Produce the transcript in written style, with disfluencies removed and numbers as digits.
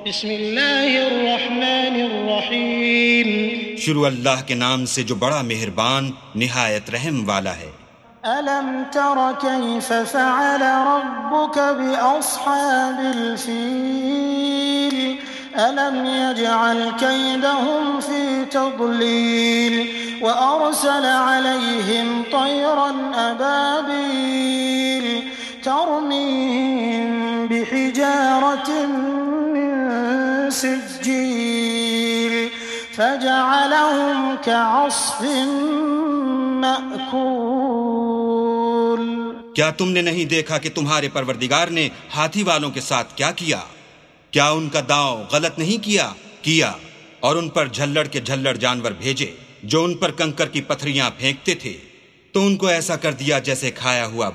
बिस्मिल्लाहिर्रहमानिर्रहीम। शुरू अल्लाह के नाम से जो बड़ा मेहरबान निहायत रहम वाला है। अलम तर कैफ फ़अल रब्बुक बिअस्हाबिल फ़ील अलम यजअल कैदहुम फ़ी तضलील व अरसल अलैहिम तयरन अबाबील तरमीहिम बिहिजारतिन मिन सिज्जील फजअलहुम कअस्फ़िन मअकूल। क्या तुमने नहीं देखा कि तुम्हारे परवरदिगार ने हाथी वालों के साथ क्या किया? क्या उनका दांव गलत नहीं किया और उन पर झल्लड़ के झल्लड़ जानवर भेजे जो उन पर कंकर की पत्थरियां फेंकते थे, तो उनको ऐसा कर दिया जैसे खाया हुआ